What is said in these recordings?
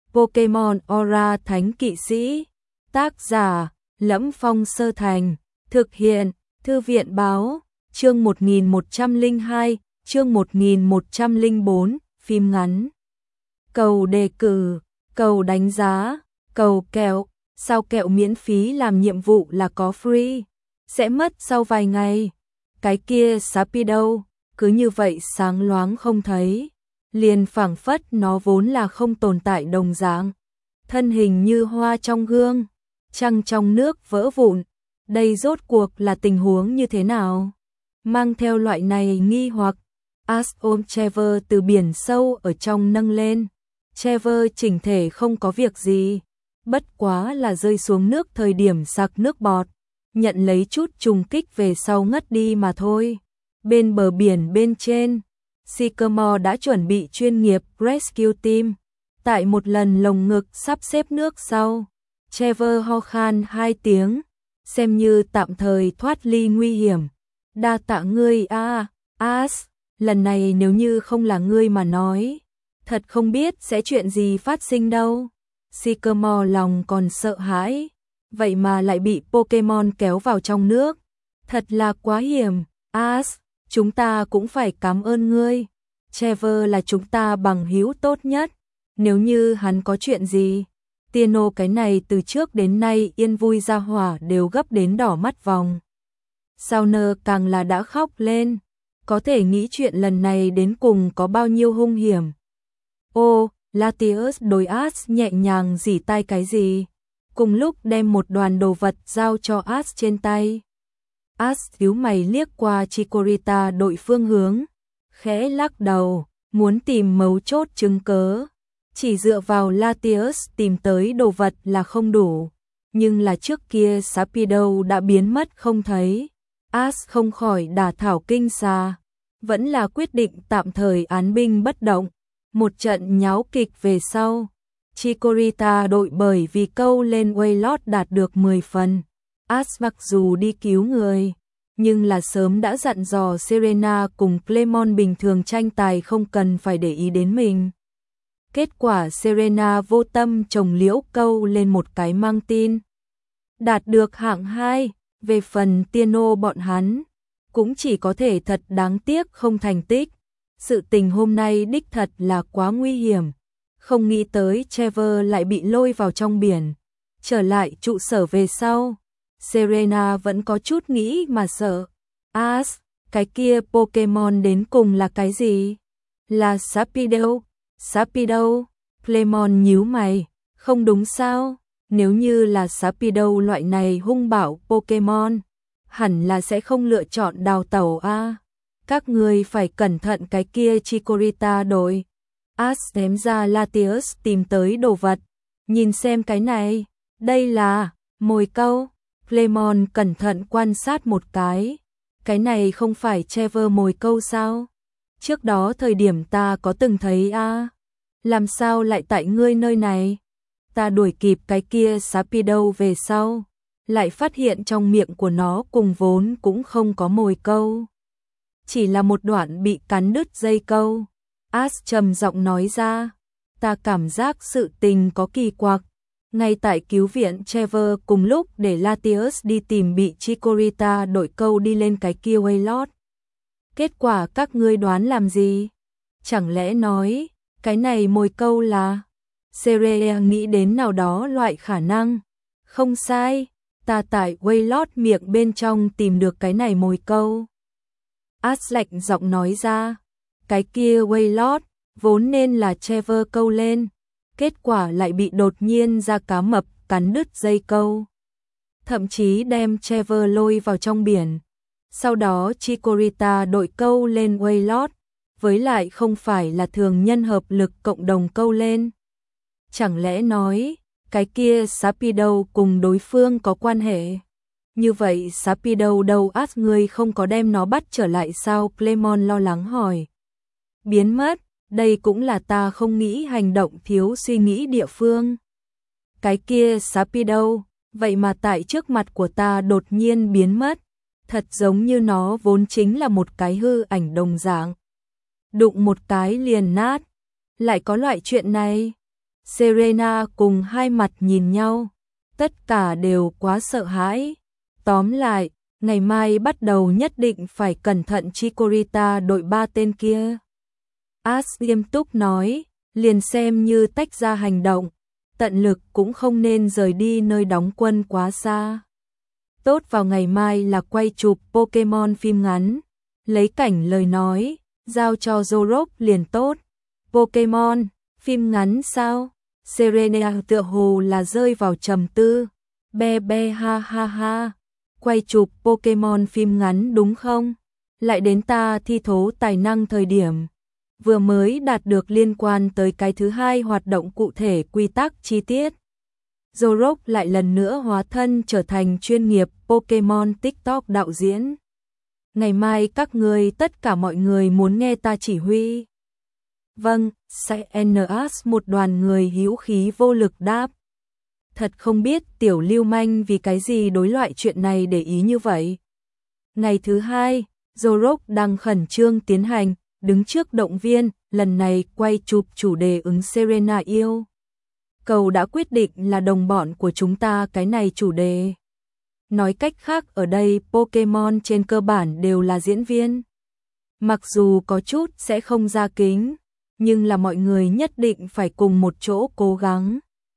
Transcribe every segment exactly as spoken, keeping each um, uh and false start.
Pokemon Aura Thánh Kỵ Sĩ. Tác giả: Lẫm Phong Sơ Thành. Thực hiện: Thư viện báo. Chương một nghìn một trăm lẻ hai, chương một nghìn một trăm lẻ bốn, phim ngắn. Cầu đề cử, cầu đánh giá, cầu kẹo, sao kẹo miễn phí làm nhiệm vụ là có free, sẽ mất sau vài ngày. Cái kia Sapi đâu, cứ như vậy sáng loáng không thấy, liền phảng phất nó vốn là không tồn tại đồng dạng. Thân hình như hoa trong gương, trăng trong nước vỡ vụn, đây rốt cuộc là tình huống như thế nào? Mang theo loại này nghi hoặc, Ash ôm Trevor từ biển sâu ở trong nâng lên. Trevor chỉnh thể không có việc gì, bất quá là rơi xuống nước thời điểm sặc nước bọt, nhận lấy chút trùng kích về sau ngất đi mà thôi. Bên bờ biển bên trên, Sycamore đã chuẩn bị chuyên nghiệp rescue team. Tại một lần lồng ngực sắp xếp nước sau, Trevor ho khan hai tiếng, xem như tạm thời thoát ly nguy hiểm. Đa tạ ngươi a, Ash, lần này nếu như không là ngươi mà nói, thật không biết sẽ chuyện gì phát sinh đâu. Sycamore lòng còn sợ hãi, vậy mà lại bị Pokemon kéo vào trong nước, thật là quá hiểm. Ash, chúng ta cũng phải cảm ơn ngươi. Trevor là chúng ta bằng hữu tốt nhất, nếu như hắn có chuyện gì, Tino cái này từ trước đến nay yên vui ra hỏa đều gấp đến đỏ mắt vòng. Sauner càng là đã khóc lên, có thể nghĩ chuyện lần này đến cùng có bao nhiêu hung hiểm. Ô, Latios đối Ash nhẹ nhàng rỉ tai cái gì, cùng lúc đem một đoàn đồ vật giao cho Ash trên tay. Ash nhíu mày liếc qua Chikorita đội phương hướng, khẽ lắc đầu, muốn tìm mấu chốt chứng cớ. Chỉ dựa vào Latios tìm tới đồ vật là không đủ, nhưng là trước kia Sapido đã biến mất không thấy. Ash không khỏi đả thảo kinh xà, vẫn là quyết định tạm thời án binh bất động. Một trận nháo kịch về sau, Chikorita đội bởi vì câu lên Wailord đạt được mười phần. Ash mặc dù đi cứu người, nhưng là sớm đã dặn dò Serena cùng Clemon bình thường tranh tài không cần phải để ý đến mình. Kết quả Serena vô tâm trồng liễu câu lên một cái mang tin, đạt được hạng hai. Về phần Tino bọn hắn, cũng chỉ có thể thật đáng tiếc không thành tích. Sự tình hôm nay đích thật là quá nguy hiểm, không nghĩ tới Trevor lại bị lôi vào trong biển. Trở lại trụ sở về sau, Serena vẫn có chút nghĩ mà sợ. Ash, cái kia Pokemon đến cùng là cái gì? Là Sapido? Sapido? Clemon nhíu mày, không đúng sao? Nếu như là Sapido loại này hung bạo Pokemon, hẳn là sẽ không lựa chọn đào tẩu a. Các người phải cẩn thận cái kia Chikorita đội. Ash ném ra Latios tìm tới đồ vật, nhìn xem cái này, đây là mồi câu. Clemon cẩn thận quan sát một cái, cái này không phải Trevor mồi câu sao? Trước đó thời điểm ta có từng thấy a, làm sao lại tại ngươi nơi này? Ta đuổi kịp cái kia Sapido về sau, lại phát hiện trong miệng của nó cùng vốn cũng không có mồi câu, chỉ là một đoạn bị cắn đứt dây câu. Ash trầm giọng nói ra, ta cảm giác sự tình có kỳ quặc. Ngay tại cứu viện Trevor cùng lúc để Latios đi tìm bị Chikorita đội câu đi lên cái kia Wailord. Kết quả các ngươi đoán làm gì? Chẳng lẽ nói, cái này mồi câu là... Serena nghĩ đến nào đó loại khả năng. Không sai, ta tại Wailord miệng bên trong tìm được cái này mồi câu. Ash lạnh giọng nói ra, cái kia Wailord vốn nên là Trevor câu lên, kết quả lại bị đột nhiên ra cá mập cắn đứt dây câu, thậm chí đem Trevor lôi vào trong biển. Sau đó Chikorita đội câu lên Wailord, với lại không phải là thường nhân hợp lực cộng đồng câu lên. Chẳng lẽ nói, cái kia Sapido cùng đối phương có quan hệ? Như vậy Sapido đâu Ash ngươi không có đem nó bắt trở lại sao? Clemon lo lắng hỏi. Biến mất, đây cũng là ta không nghĩ hành động thiếu suy nghĩ địa phương. Cái kia Sapido, vậy mà tại trước mặt của ta đột nhiên biến mất, thật giống như nó vốn chính là một cái hư ảnh đồng dạng. Đụng một cái liền nát, lại có loại chuyện này. Serena cùng hai mặt nhìn nhau, tất cả đều quá sợ hãi. Tóm lại, ngày mai bắt đầu nhất định phải cẩn thận Chikorita đội ba tên kia. Ash nghiêm túc nói, liền xem như tách ra hành động, tận lực cũng không nên rời đi nơi đóng quân quá xa. Tốt vào ngày mai là quay chụp Pokemon phim ngắn, lấy cảnh lời nói, giao cho Zoroark liền tốt. Pokemon, phim ngắn sao? Serena tựa hồ là rơi vào trầm tư. Be be ha ha ha, quay chụp Pokemon phim ngắn đúng không? Lại đến ta thi thố tài năng thời điểm vừa mới đạt được liên quan tới cái thứ hai hoạt động cụ thể quy tắc chi tiết. Zoroark lại lần nữa hóa thân trở thành chuyên nghiệp Pokemon TikTok đạo diễn. Ngày mai các người tất cả mọi người muốn nghe ta chỉ huy. Vâng, sẽ en ét một đoàn người hữu khí vô lực đáp. Thật không biết tiểu lưu manh vì cái gì đối loại chuyện này để ý như vậy. Ngày thứ hai, Zoroark đang khẩn trương tiến hành, đứng trước động viên, lần này quay chụp chủ đề ứng Serena yêu. Cầu đã quyết định là đồng bọn của chúng ta cái này chủ đề. Nói cách khác ở đây Pokemon trên cơ bản đều là diễn viên. Mặc dù có chút sẽ không ra kính, nhưng là mọi người nhất định phải cùng một chỗ cố gắng.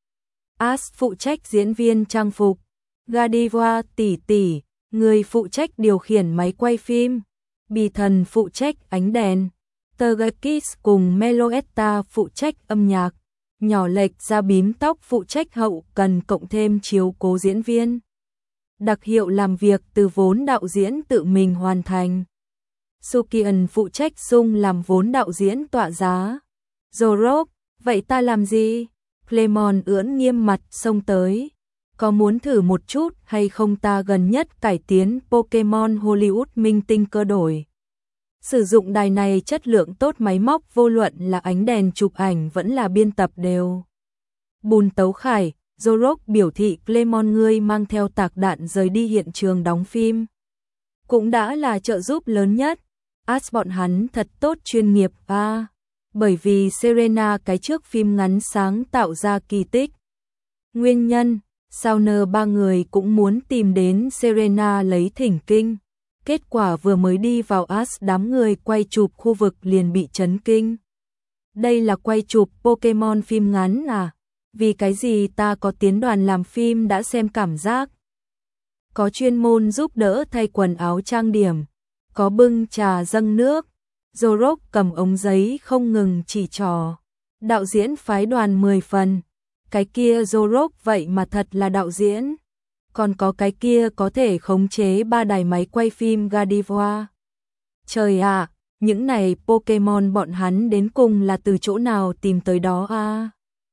Ash phụ trách diễn viên trang phục, Godiva tỷ tỷ, người phụ trách điều khiển máy quay phim, Bì thần phụ trách ánh đèn, Tergakis cùng Meloetta phụ trách âm nhạc, nhỏ lệch ra bím tóc phụ trách hậu cần cộng thêm chiếu cố diễn viên. Đặc hiệu làm việc từ vốn đạo diễn tự mình hoàn thành. Sukian phụ trách sung làm vốn đạo diễn tọa giá. Zoroark, vậy ta làm gì? Clemon ưỡn nghiêm mặt xông tới. Có muốn thử một chút hay không ta gần nhất cải tiến Pokemon Hollywood minh tinh cơ đổi. Sử dụng đài này chất lượng tốt máy móc vô luận là ánh đèn chụp ảnh vẫn là biên tập đều. Bùn tấu khải, Zoroark biểu thị Clemon ngươi mang theo tạc đạn rời đi hiện trường đóng phim. Cũng đã là trợ giúp lớn nhất. Ash bọn hắn thật tốt chuyên nghiệp à. Bởi vì Serena cái trước phim ngắn sáng tạo ra kỳ tích. Nguyên nhân, Sauner ba người cũng muốn tìm đến Serena lấy thỉnh kinh. Kết quả vừa mới đi vào Ash đám người quay chụp khu vực liền bị chấn kinh. Đây là quay chụp Pokemon phim ngắn à? Vì cái gì ta có tiến đoàn làm phim đã xem cảm giác. Có chuyên môn giúp đỡ thay quần áo trang điểm. Có bưng trà dâng nước. Zoroark cầm ống giấy không ngừng chỉ trò. Đạo diễn phái đoàn mười phần. Cái kia Zoroark vậy mà thật là đạo diễn. Còn có cái kia có thể khống chế ba đài máy quay phim Godiva. Trời ạ, à, những này Pokemon bọn hắn đến cùng là từ chỗ nào tìm tới đó à?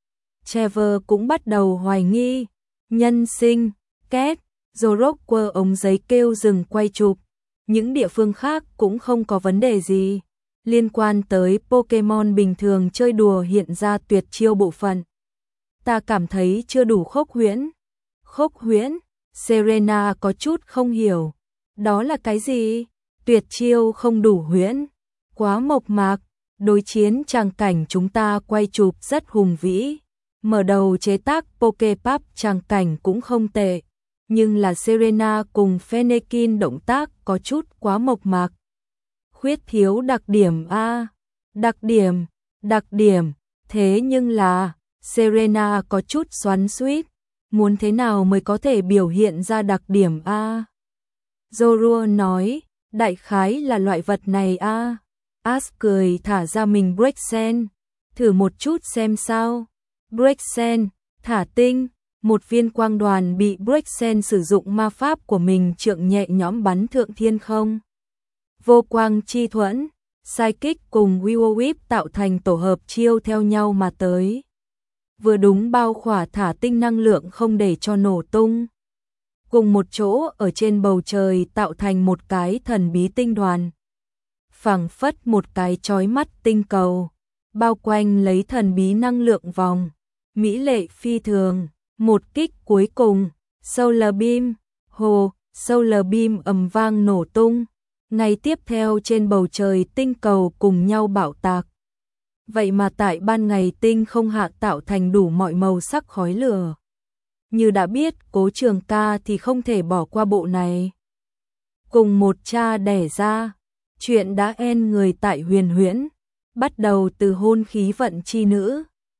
Trevor cũng bắt đầu hoài nghi. Nhân sinh, két, Zoroark quơ ống giấy kêu dừng quay chụp. Những địa phương khác cũng không có vấn đề gì. Liên quan tới Pokemon bình thường chơi đùa hiện ra tuyệt chiêu bộ phận. Ta cảm thấy chưa đủ khốc huyễn. Khốc huyễn? Serena có chút không hiểu. Đó là cái gì? Tuyệt chiêu không đủ huyễn. Quá mộc mạc. Đối chiến tràng cảnh chúng ta quay chụp rất hùng vĩ. Mở đầu chế tác Pokepop tràng cảnh cũng không tệ. Nhưng là Serena cùng Fennekin động tác có chút quá mộc mạc. Khuyết thiếu đặc điểm a, đặc điểm, đặc điểm, thế nhưng là Serena có chút xoắn xuýt, muốn thế nào mới có thể biểu hiện ra đặc điểm a? Zoroark nói, đại khái là loại vật này a. Ash cười thả ra mình Brexen, thử một chút xem sao. Brexen, thả tinh. Một viên quang đoàn bị Brexen sử dụng ma pháp của mình trượng nhẹ nhõm bắn thượng thiên không. Vô quang chi thuẫn, Psychic cùng Will Whip tạo thành tổ hợp chiêu theo nhau mà tới. Vừa đúng bao khỏa thả tinh năng lượng không để cho nổ tung. Cùng một chỗ ở trên bầu trời tạo thành một cái thần bí tinh đoàn. Phảng phất một cái chói mắt tinh cầu, bao quanh lấy thần bí năng lượng vòng. Mỹ lệ phi thường. Một kích cuối cùng, Solar Beam, hồ, Solar Beam ầm vang nổ tung. Ngay tiếp theo trên bầu trời tinh cầu cùng nhau bạo tạc. vậy mà tại ban ngày tinh không hạ tạo thành đủ mọi màu sắc khói lửa. Như đã biết Cố Trường Ca thì không thể bỏ qua bộ này. Cùng một cha đẻ ra, chuyện đã en người tại Huyền Huyễn, bắt đầu từ hôn khí vận chi nữ,